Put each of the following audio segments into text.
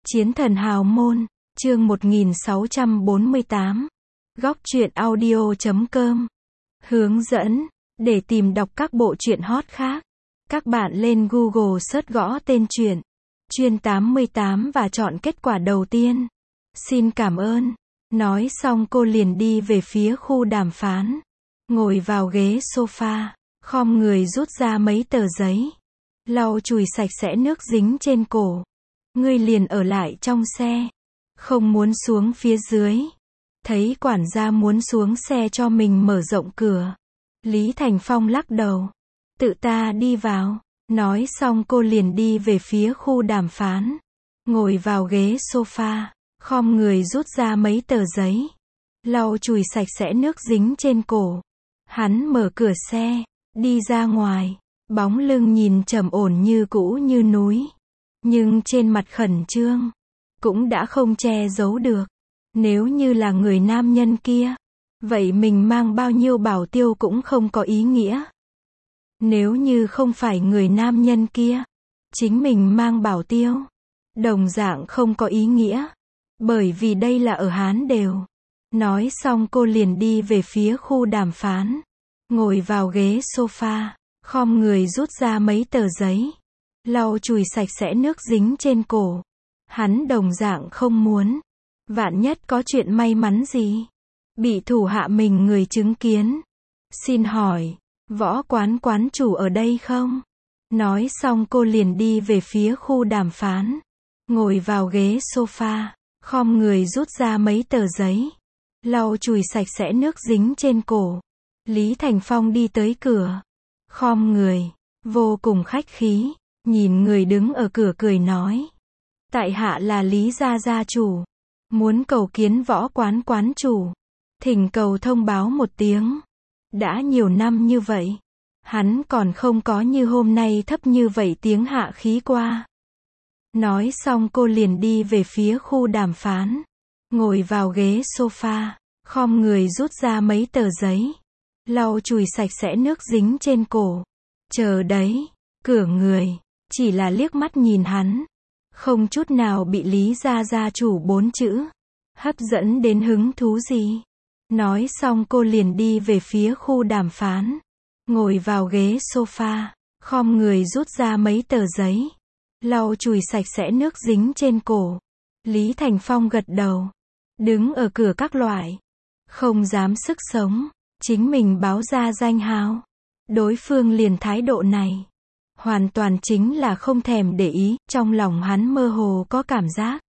Chiến thần hào môn, chương 1648. Góc truyện audio.com. Hướng dẫn, để tìm đọc các bộ truyện hot khác. Các bạn lên Google search gõ tên truyện Chuyên 88 và chọn kết quả đầu tiên. Xin cảm ơn. Nói xong cô liền đi về phía khu đàm phán. Ngồi vào ghế sofa, khom người rút ra mấy tờ giấy. Lau chùi sạch sẽ nước dính trên cổ. Ngươi liền ở lại trong xe, không muốn xuống phía dưới. Thấy quản gia muốn xuống xe cho mình mở rộng cửa, Lý Thành Phong lắc đầu. Tự ta đi vào. Nói xong cô liền đi về phía khu đàm phán. Ngồi vào ghế sofa, khom người rút ra mấy tờ giấy. Lau chùi sạch sẽ nước dính trên cổ. Hắn mở cửa xe, đi ra ngoài. Bóng lưng nhìn trầm ổn như cũ như núi. Nhưng trên mặt khẩn trương, cũng đã không che giấu được. Nếu như là người nam nhân kia, vậy mình mang bao nhiêu bảo tiêu cũng không có ý nghĩa. Nếu như không phải người nam nhân kia, chính mình mang bảo tiêu, đồng dạng không có ý nghĩa. Bởi vì đây là ở Hán đều. Nói xong cô liền đi về phía khu đàm phán. Ngồi vào ghế sofa, khom người rút ra mấy tờ giấy. Lau chùi sạch sẽ nước dính trên cổ. Hắn đồng dạng không muốn. Vạn nhất có chuyện may mắn gì, bị thủ hạ mình người chứng kiến. Xin hỏi, võ quán quán chủ ở đây không? Nói xong cô liền đi về phía khu đàm phán. Ngồi vào ghế sofa, khom người rút ra mấy tờ giấy. Lau chùi sạch sẽ nước dính trên cổ. Lý Thành Phong đi tới cửa. Khom người, vô cùng khách khí. Nhìn người đứng ở cửa cười nói. Tại hạ là Lý gia gia chủ. Muốn cầu kiến võ quán quán chủ. Thỉnh cầu thông báo một tiếng. Đã nhiều năm như vậy, hắn còn không có như hôm nay thấp như vậy tiếng hạ khí qua. Nói xong cô liền đi về phía khu đàm phán. Ngồi vào ghế sofa, khom người rút ra mấy tờ giấy. Lau chùi sạch sẽ nước dính trên cổ. Chờ đấy, cửa người. Chỉ là liếc mắt nhìn hắn, không chút nào bị Lý gia gia chủ 4 chữ hấp dẫn đến hứng thú gì. Nói xong cô liền đi về phía khu đàm phán. Ngồi vào ghế sofa, khom người rút ra mấy tờ giấy. Lau chùi sạch sẽ nước dính trên cổ. Lý Thành Phong gật đầu. Đứng ở cửa các loại. Không dám sức sống. Chính mình báo ra danh hào. Đối phương liền thái độ này. Hoàn toàn chính là không thèm để ý, trong lòng hắn mơ hồ có cảm giác.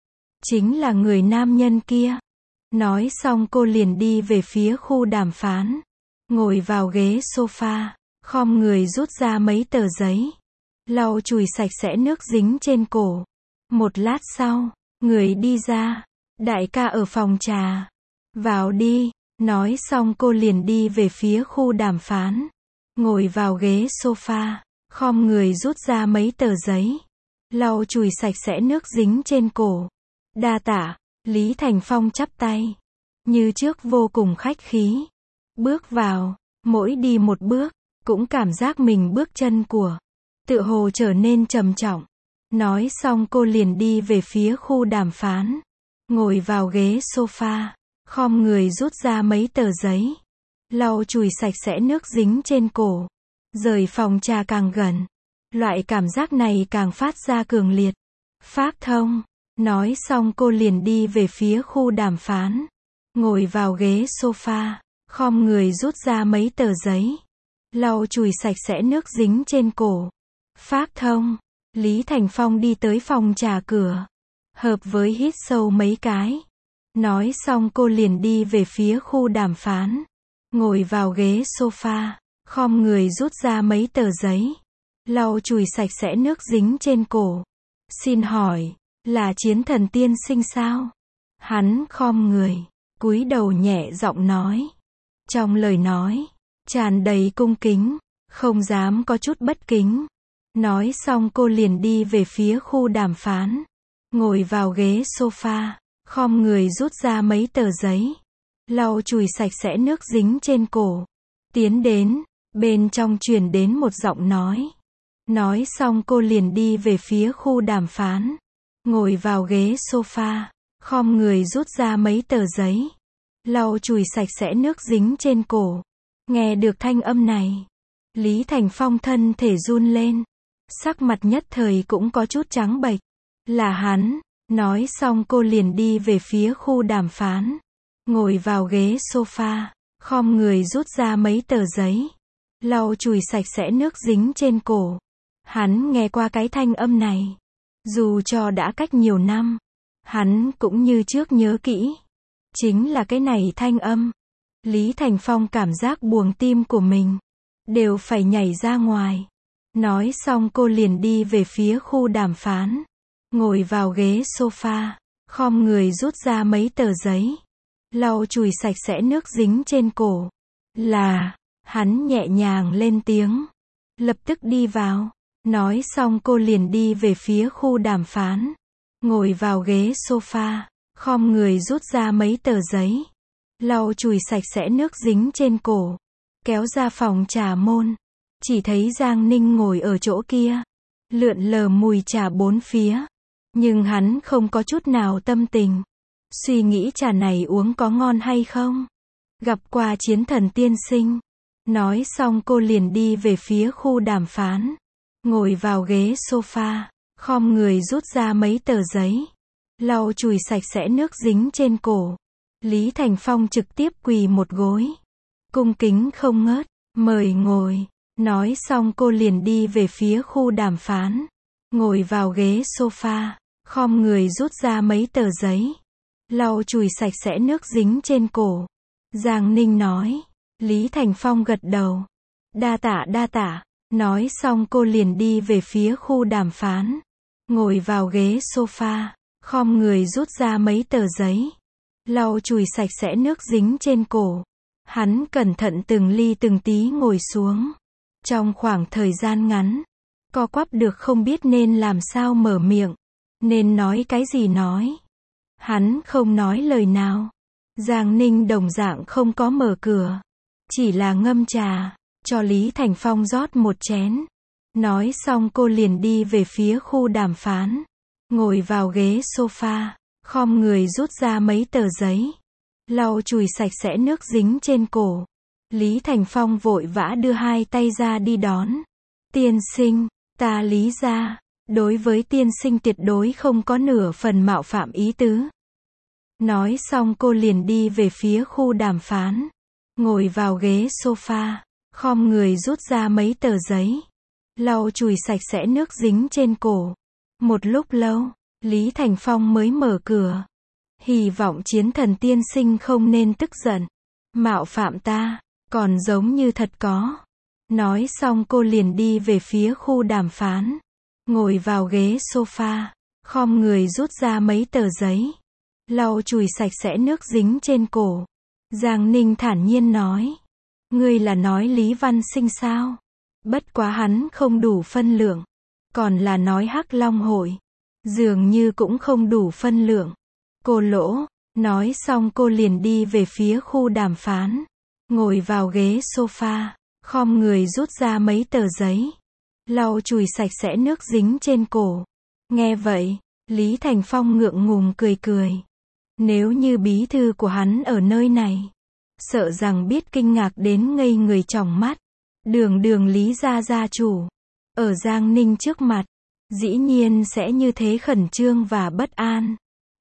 Chính là người nam nhân kia. Nói xong cô liền đi về phía khu đàm phán. Ngồi vào ghế sofa, khom người rút ra mấy tờ giấy. Lau chùi sạch sẽ nước dính trên cổ. Một lát sau, người đi ra. Đại ca ở phòng trà. Vào đi. Nói xong cô liền đi về phía khu đàm phán. Ngồi vào ghế sofa. Khom người rút ra mấy tờ giấy. Lau chùi sạch sẽ nước dính trên cổ. Đa tạ. Lý Thành Phong chắp tay. Như trước vô cùng khách khí. Bước vào. Mỗi đi một bước, cũng cảm giác mình bước chân của tựa hồ trở nên trầm trọng. Nói xong cô liền đi về phía khu đàm phán. Ngồi vào ghế sofa. Khom người rút ra mấy tờ giấy. Lau chùi sạch sẽ nước dính trên cổ. Rời phòng trà càng gần, loại cảm giác này càng phát ra cường liệt. Phác thông. Nói xong cô liền đi về phía khu đàm phán. Ngồi vào ghế sofa, khom người rút ra mấy tờ giấy. Lau chùi sạch sẽ nước dính trên cổ. Phác thông. Lý Thành Phong đi tới phòng trà cửa. Hợp với hít sâu mấy cái. Nói xong cô liền đi về phía khu đàm phán. Ngồi vào ghế sofa. Khom người rút ra mấy tờ giấy. Lau chùi sạch sẽ nước dính trên cổ. Xin hỏi, là Chiến thần tiên sinh sao? Hắn khom người, cúi đầu nhẹ giọng nói. Trong lời nói, tràn đầy cung kính, không dám có chút bất kính. Nói xong cô liền đi về phía khu đàm phán. Ngồi vào ghế sofa, khom người rút ra mấy tờ giấy. Lau chùi sạch sẽ nước dính trên cổ. Tiến đến. Bên trong truyền đến một giọng nói. Nói xong cô liền đi về phía khu đàm phán. ngồi vào ghế sofa, khom người rút ra mấy tờ giấy, lau chùi sạch sẽ nước dính trên cổ. Nghe được thanh âm này, Lý Thành Phong thân thể run lên, sắc mặt nhất thời cũng có chút trắng bệch. Là hắn. Nói xong cô liền đi về phía khu đàm phán, ngồi vào ghế sofa, khom người rút ra mấy tờ giấy, lau chùi sạch sẽ nước dính trên cổ. Hắn nghe qua cái thanh âm này, dù cho đã cách nhiều năm, hắn cũng như trước nhớ kỹ. Chính là cái này thanh âm. Lý Thành Phong cảm giác buồng tim của mình đều phải nhảy ra ngoài. Nói xong cô liền đi về phía khu đàm phán, ngồi vào ghế sofa, khom người rút ra mấy tờ giấy, lau chùi sạch sẽ nước dính trên cổ. Là, hắn nhẹ nhàng lên tiếng, lập tức đi vào. Nói xong cô liền đi về phía khu đàm phán, ngồi vào ghế sofa, khom người rút ra mấy tờ giấy, lau chùi sạch sẽ nước dính trên cổ. Kéo ra phòng trà môn, chỉ thấy Giang Ninh ngồi ở chỗ kia, lượn lờ mùi trà bốn phía. Nhưng hắn không có chút nào tâm tình suy nghĩ trà này uống có ngon hay không. Gặp qua Chiến Thần tiên sinh. Nói xong cô liền đi về phía khu đàm phán, ngồi vào ghế sofa, khom người rút ra mấy tờ giấy, lau chùi sạch sẽ nước dính trên cổ. Lý Thành Phong trực tiếp quỳ một gối, cung kính không ngớt, mời ngồi. Nói xong cô liền đi về phía khu đàm phán, ngồi vào ghế sofa, khom người rút ra mấy tờ giấy, lau chùi sạch sẽ nước dính trên cổ. Giang Ninh nói. Lý Thành Phong gật đầu. Đa tạ đa tạ. Nói xong cô liền đi về phía khu đàm phán, ngồi vào ghế sofa, khom người rút ra mấy tờ giấy, lau chùi sạch sẽ nước dính trên cổ. Hắn cẩn thận từng ly từng tí ngồi xuống. Trong khoảng thời gian ngắn, co quắp được không biết nên làm sao mở miệng, nên nói cái gì nói. Hắn không nói lời nào. Giang Ninh đồng dạng không có mở cửa, chỉ là ngâm trà, cho Lý Thành Phong rót một chén. Nói xong cô liền đi về phía khu đàm phán, ngồi vào ghế sofa, khom người rút ra mấy tờ giấy, lau chùi sạch sẽ nước dính trên cổ. Lý Thành Phong vội vã đưa hai tay ra đi đón. Tiên sinh, ta Lý gia, đối với tiên sinh tuyệt đối không có nửa phần mạo phạm ý tứ. Nói xong cô liền đi về phía khu đàm phán, ngồi vào ghế sofa, khom người rút ra mấy tờ giấy, lau chùi sạch sẽ nước dính trên cổ. Một lúc lâu, Lý Thành Phong mới mở cửa. Hy vọng Chiến Thần tiên sinh không nên tức giận. Mạo phạm ta, còn giống như thật có. Nói xong cô liền đi về phía khu đàm phán, ngồi vào ghế sofa, khom người rút ra mấy tờ giấy, lau chùi sạch sẽ nước dính trên cổ. Giang Ninh thản nhiên nói. Ngươi là nói Lý Văn Sinh sao? Bất quá hắn không đủ phân lượng. Còn là nói Hắc Long hội, dường như cũng không đủ phân lượng. Cô lỗ. Nói xong cô liền đi về phía khu đàm phán, ngồi vào ghế sofa, khom người rút ra mấy tờ giấy, lau chùi sạch sẽ nước dính trên cổ. Nghe vậy, Lý Thành Phong ngượng ngùng cười cười. Nếu như bí thư của hắn ở nơi này, sợ rằng biết kinh ngạc đến ngây người tròng mắt. Đường Lý gia gia chủ, ở Giang Ninh trước mặt, dĩ nhiên sẽ như thế khẩn trương và bất an.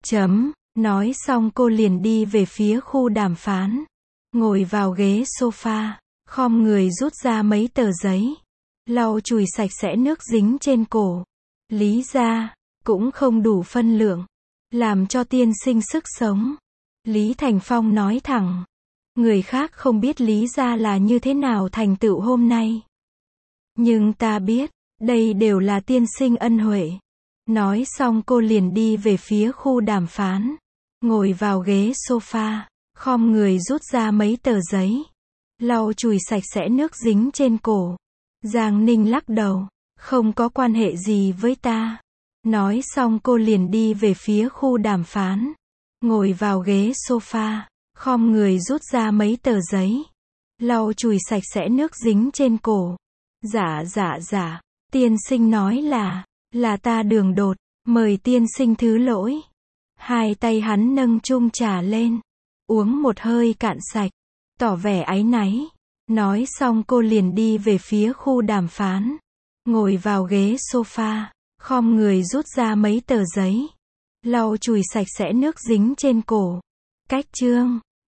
Nói xong cô liền đi về phía khu đàm phán, ngồi vào ghế sofa, khom người rút ra mấy tờ giấy, lau chùi sạch sẽ nước dính trên cổ. Lý gia, cũng không đủ phân lượng, làm cho tiên sinh sức sống. Lý Thành Phong nói thẳng. Người khác không biết Lý gia là như thế nào thành tựu hôm nay, nhưng ta biết, đây đều là tiên sinh ân huệ. Nói xong cô liền đi về phía khu đàm phán, ngồi vào ghế sofa, khom người rút ra mấy tờ giấy, lau chùi sạch sẽ nước dính trên cổ. Giang Ninh lắc đầu. Không có quan hệ gì với ta. Nói xong cô liền đi về phía khu đàm phán, ngồi vào ghế sofa, khom người rút ra mấy tờ giấy, lau chùi sạch sẽ nước dính trên cổ. Dạ, tiên sinh nói là ta đường đột, Mời tiên sinh thứ lỗi. Hai tay hắn nâng chung trà lên. Uống một hơi cạn sạch. Tỏ vẻ áy náy. Nói xong cô liền đi về phía khu đàm phán. Ngồi vào ghế sofa. Khom người rút ra mấy tờ giấy. Lau chùi sạch sẽ nước dính trên cổ. Cách chương.